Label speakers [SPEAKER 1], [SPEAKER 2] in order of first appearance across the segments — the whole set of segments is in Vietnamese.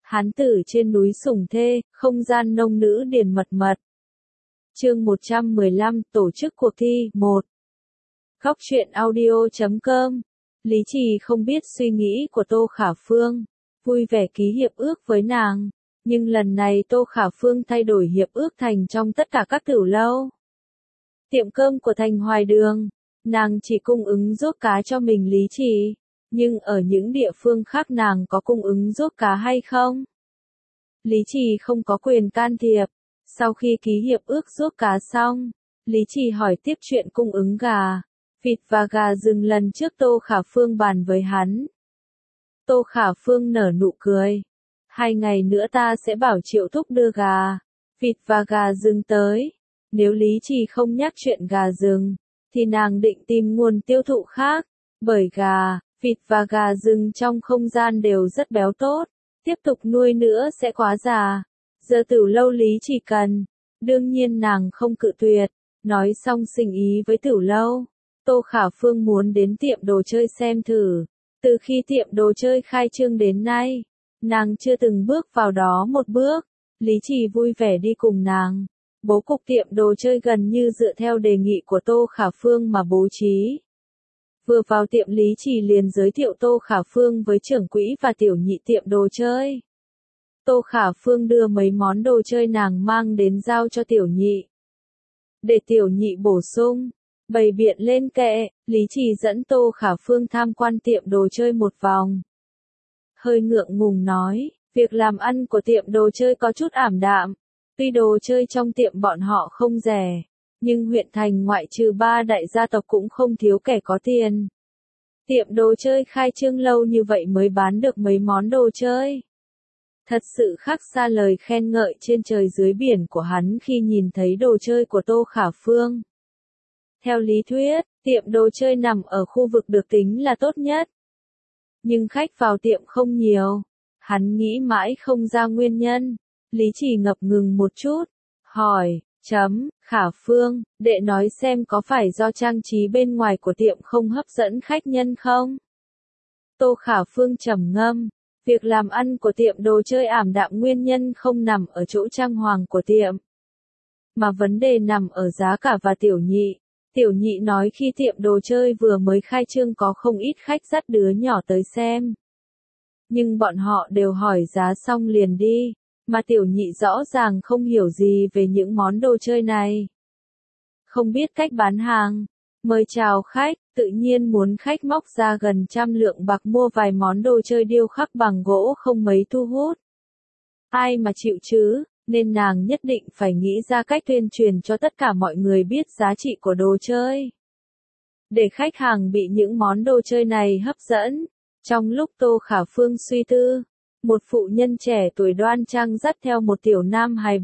[SPEAKER 1] Hán tử trên núi sủng thê, không gian nông nữ điền mật mật. Chương 115, tổ chức cuộc thi, 1. Góc truyện audio.com. Lý Trì không biết suy nghĩ của Tô Khả Phương, vui vẻ ký hiệp ước với nàng, nhưng lần này Tô Khả Phương thay đổi hiệp ước thành trong tất cả các tiểu lâu. Tiệm cơm của thành Hoài Đường, nàng chỉ cung ứng ruốc cá cho mình Lý Trì, nhưng ở những địa phương khác nàng có cung ứng ruốc cá hay không? Lý Trì không có quyền can thiệp. Sau khi ký hiệp ước ruốc cá xong, Lý Trì hỏi tiếp chuyện cung ứng gà, vịt và gà rừng lần trước Tô Khả Phương bàn với hắn. Tô Khả Phương nở nụ cười. 2 ngày nữa ta sẽ bảo Triệu Thúc đưa gà, vịt và gà rừng tới. Nếu Lý Trì không nhắc chuyện gà rừng, thì nàng định tìm nguồn tiêu thụ khác, bởi gà, vịt và gà rừng trong không gian đều rất béo tốt, tiếp tục nuôi nữa sẽ quá già. Giờ tiểu lâu Lý Trì cần, đương nhiên nàng không cự tuyệt, nói xong xin ý với tiểu lâu. Tô Khả Phương muốn đến tiệm đồ chơi xem thử, từ khi tiệm đồ chơi khai trương đến nay, nàng chưa từng bước vào đó một bước, Lý Trì vui vẻ đi cùng nàng. Bố cục tiệm đồ chơi gần như dựa theo đề nghị của Tô Khả Phương mà bố trí. Vừa vào tiệm Lý Trì liền giới thiệu Tô Khả Phương với trưởng quỹ và tiểu nhị tiệm đồ chơi. Tô Khả Phương đưa mấy món đồ chơi nàng mang đến giao cho tiểu nhị. Để tiểu nhị bổ sung, bày biện lên kệ, Lý Trì dẫn Tô Khả Phương tham quan tiệm đồ chơi một vòng. Hơi ngượng ngùng nói, việc làm ăn của tiệm đồ chơi có chút ảm đạm. Tuy đồ chơi trong tiệm bọn họ không rẻ, nhưng huyện thành ngoại trừ 3 đại gia tộc cũng không thiếu kẻ có tiền. Tiệm đồ chơi khai trương lâu như vậy mới bán được mấy món đồ chơi. Thật sự khác xa lời khen ngợi trên trời dưới biển của hắn khi nhìn thấy đồ chơi của Tô Khả Phương. Theo lý thuyết, tiệm đồ chơi nằm ở khu vực được tính là tốt nhất. Nhưng khách vào tiệm không nhiều. Hắn nghĩ mãi không ra nguyên nhân. Lý Trì ngập ngừng một chút. Hỏi, Khả Phương, đệ nói xem có phải do trang trí bên ngoài của tiệm không hấp dẫn khách nhân không? Tô Khả Phương trầm ngâm. Việc làm ăn của tiệm đồ chơi ảm đạm nguyên nhân không nằm ở chỗ trang hoàng của tiệm, mà vấn đề nằm ở giá cả và tiểu nhị. Tiểu nhị nói khi tiệm đồ chơi vừa mới khai trương có không ít khách dắt đứa nhỏ tới xem. Nhưng bọn họ đều hỏi giá xong liền đi, mà tiểu nhị rõ ràng không hiểu gì về những món đồ chơi này. Không biết cách bán hàng, mời chào khách, tự nhiên muốn khách móc ra gần 100 lượng bạc mua vài món đồ chơi điêu khắc bằng gỗ không mấy thu hút. Ai mà chịu chứ, nên nàng nhất định phải nghĩ ra cách tuyên truyền cho tất cả mọi người biết giá trị của đồ chơi. Để khách hàng bị những món đồ chơi này hấp dẫn. Trong lúc Tô Khả Phương suy tư, một phụ nhân trẻ tuổi đoan trang dắt theo một tiểu nam hài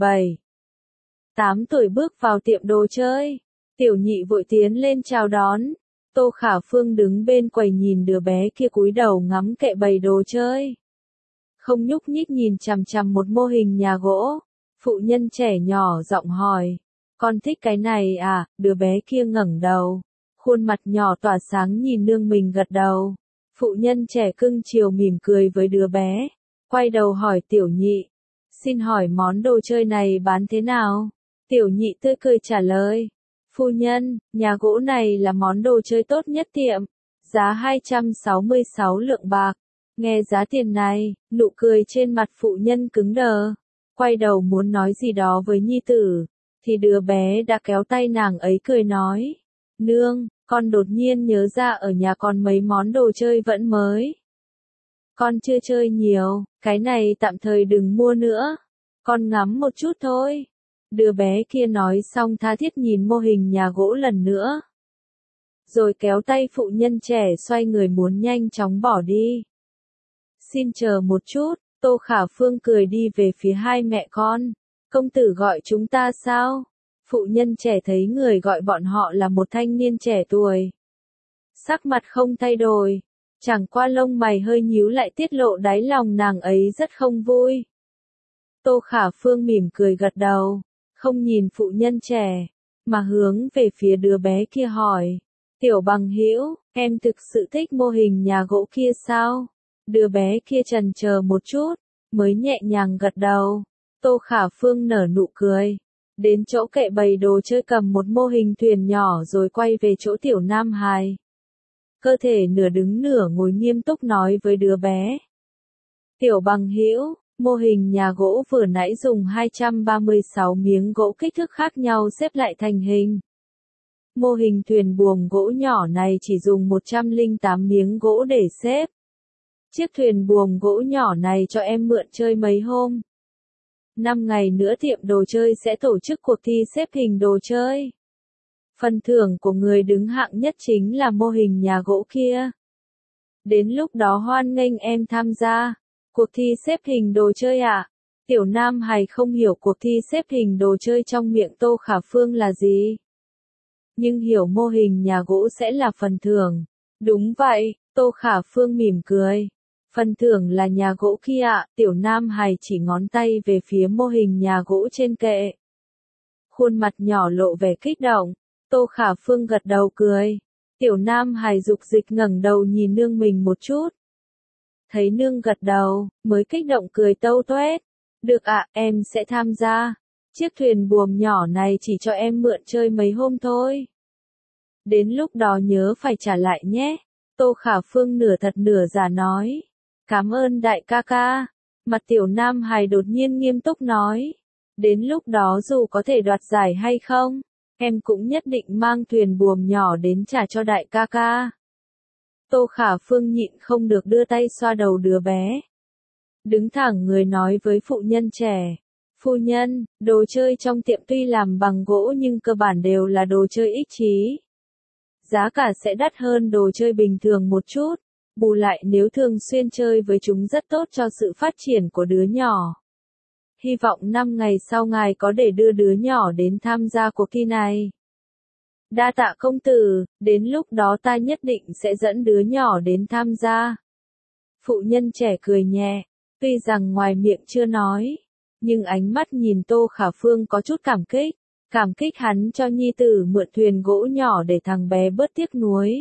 [SPEAKER 1] 7-8 tuổi bước vào tiệm đồ chơi. Tiểu nhị vội tiến lên chào đón. Tô Khả Phương đứng bên quầy nhìn đứa bé kia cúi đầu ngắm kệ bày đồ chơi. Không nhúc nhích nhìn chằm chằm một mô hình nhà gỗ. Phụ nhân trẻ nhỏ giọng hỏi, con thích cái này à? Đứa bé kia ngẩng đầu, khuôn mặt nhỏ tỏa sáng nhìn nương mình gật đầu. Phụ nhân trẻ cưng chiều mỉm cười với đứa bé, quay đầu hỏi tiểu nhị, xin hỏi món đồ chơi này bán thế nào? Tiểu nhị tươi cười trả lời, phu nhân, nhà gỗ này là món đồ chơi tốt nhất tiệm, giá 266 lượng bạc. Nghe giá tiền này, nụ cười trên mặt phụ nhân cứng đờ, quay đầu muốn nói gì đó với nhi tử, thì đứa bé đã kéo tay nàng ấy cười nói, nương, con đột nhiên nhớ ra ở nhà còn mấy món đồ chơi vẫn mới. Con chưa chơi nhiều, cái này tạm thời đừng mua nữa, con ngắm một chút thôi. Đứa bé kia nói xong tha thiết nhìn mô hình nhà gỗ lần nữa. Rồi kéo tay phụ nhân trẻ xoay người muốn nhanh chóng bỏ đi. Xin chờ một chút, Tô Khả Phương cười đi về phía hai mẹ con. Công tử gọi chúng ta sao? Phụ nhân trẻ thấy người gọi bọn họ là một thanh niên trẻ tuổi. Sắc mặt không thay đổi, chẳng qua lông mày hơi nhíu lại tiết lộ đáy lòng nàng ấy rất không vui. Tô Khả Phương mỉm cười gật đầu, không nhìn phụ nhân trẻ, mà hướng về phía đứa bé kia hỏi. Tiểu bằng hữu, em thực sự thích mô hình nhà gỗ kia sao? Đứa bé kia chần chờ một chút, mới nhẹ nhàng gật đầu. Tô Khả Phương nở nụ cười. Đến chỗ kệ bày đồ chơi cầm một mô hình thuyền nhỏ rồi quay về chỗ Tiểu Nam Hài. Cơ thể nửa đứng nửa ngồi nghiêm túc nói với đứa bé. Tiểu bằng hữu, mô hình nhà gỗ vừa nãy dùng 236 miếng gỗ kích thước khác nhau xếp lại thành hình. Mô hình thuyền buồm gỗ nhỏ này chỉ dùng 108 miếng gỗ để xếp. Chiếc thuyền buồm gỗ nhỏ này cho em mượn chơi mấy hôm. 5 ngày nữa tiệm đồ chơi sẽ tổ chức cuộc thi xếp hình đồ chơi. Phần thưởng của người đứng hạng nhất chính là mô hình nhà gỗ kia. Đến lúc đó hoan nghênh em tham gia. Cuộc thi xếp hình đồ chơi à? Tiểu Nam Hài không hiểu cuộc thi xếp hình đồ chơi trong miệng Tô Khả Phương là gì. Nhưng hiểu mô hình nhà gỗ sẽ là phần thưởng. Đúng vậy, Tô Khả Phương mỉm cười. Phần thưởng là nhà gỗ kia ạ. Tiểu Nam Hài chỉ ngón tay về phía mô hình nhà gỗ trên kệ. Khuôn mặt nhỏ lộ vẻ kích động. Tô Khả Phương gật đầu cười. Tiểu Nam Hài dục dịch ngẩng đầu nhìn nương mình một chút. Thấy nương gật đầu, mới kích động cười tâu toét. Được ạ, em sẽ tham gia. Chiếc thuyền buồm nhỏ này chỉ cho em mượn chơi mấy hôm thôi. Đến lúc đó nhớ phải trả lại nhé. Tô Khả Phương nửa thật nửa giả nói. Cảm ơn đại ca ca. Mặt Tiểu Nam Hài đột nhiên nghiêm túc nói. Đến lúc đó dù có thể đoạt giải hay không, em cũng nhất định mang thuyền buồm nhỏ đến trả cho đại ca ca. Tô Khả Phương nhịn không được đưa tay xoa đầu đứa bé. Đứng thẳng người nói với phụ nhân trẻ. Phu nhân, đồ chơi trong tiệm tuy làm bằng gỗ nhưng cơ bản đều là đồ chơi ích trí. Giá cả sẽ đắt hơn đồ chơi bình thường một chút. Bù lại nếu thường xuyên chơi với chúng rất tốt cho sự phát triển của đứa nhỏ. Hy vọng 5 ngày sau ngài có để đưa đứa nhỏ đến tham gia cuộc thi này. Đa tạ công tử, đến lúc đó ta nhất định sẽ dẫn đứa nhỏ đến tham gia. Phụ nhân trẻ cười nhẹ, tuy rằng ngoài miệng chưa nói, nhưng ánh mắt nhìn Tô Khả Phương có chút cảm kích hắn cho nhi tử mượn thuyền gỗ nhỏ để thằng bé bớt tiếc nuối.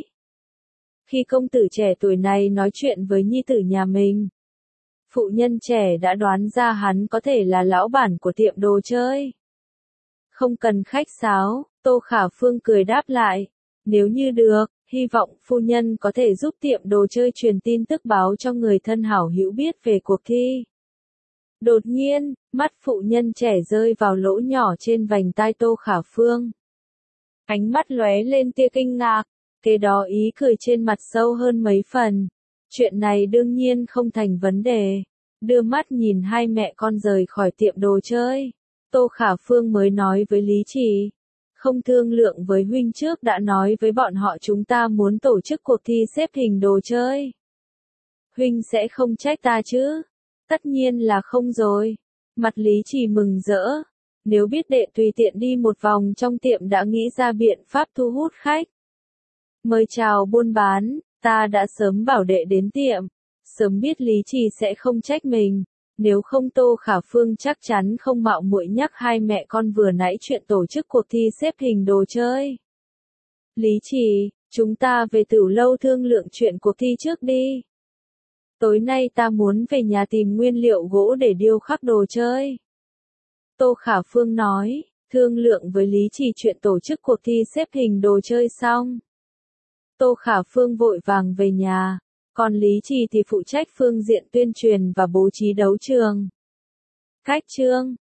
[SPEAKER 1] Khi công tử trẻ tuổi này nói chuyện với nhi tử nhà mình, phụ nhân trẻ đã đoán ra hắn có thể là lão bản của tiệm đồ chơi. Không cần khách sáo, Tô Khả Phương cười đáp lại. Nếu như được, hy vọng phu nhân có thể giúp tiệm đồ chơi truyền tin tức báo cho người thân hảo hữu biết về cuộc thi. Đột nhiên, mắt phụ nhân trẻ rơi vào lỗ nhỏ trên vành tai Tô Khả Phương. Ánh mắt lóe lên tia kinh ngạc, kế đó ý cười trên mặt sâu hơn mấy phần. Chuyện này đương nhiên không thành vấn đề. Đưa mắt nhìn hai mẹ con rời khỏi tiệm đồ chơi. Tô Khả Phương mới nói với Lý Trì. Không thương lượng với huynh trước đã nói với bọn họ chúng ta muốn tổ chức cuộc thi xếp hình đồ chơi. Huynh sẽ không trách ta chứ? Tất nhiên là không rồi. Mặt Lý Trì mừng rỡ. Nếu biết đệ tùy tiện đi một vòng trong tiệm đã nghĩ ra biện pháp thu hút khách. Mời chào buôn bán, ta đã sớm bảo đệ đến tiệm. Sớm biết Lý Trì sẽ không trách mình. Nếu không Tô Khả Phương chắc chắn không mạo muội nhắc hai mẹ con vừa nãy chuyện tổ chức cuộc thi xếp hình đồ chơi. Lý Trì, chúng ta về Tửu Lâu thương lượng chuyện cuộc thi trước đi. Tối nay ta muốn về nhà tìm nguyên liệu gỗ để điêu khắc đồ chơi. Tô Khả Phương nói, thương lượng với Lý Trì chuyện tổ chức cuộc thi xếp hình đồ chơi xong. Tô Khả Phương vội vàng về nhà. Còn Lý Trì thì phụ trách phương diện tuyên truyền và bố trí đấu trường. Cách chương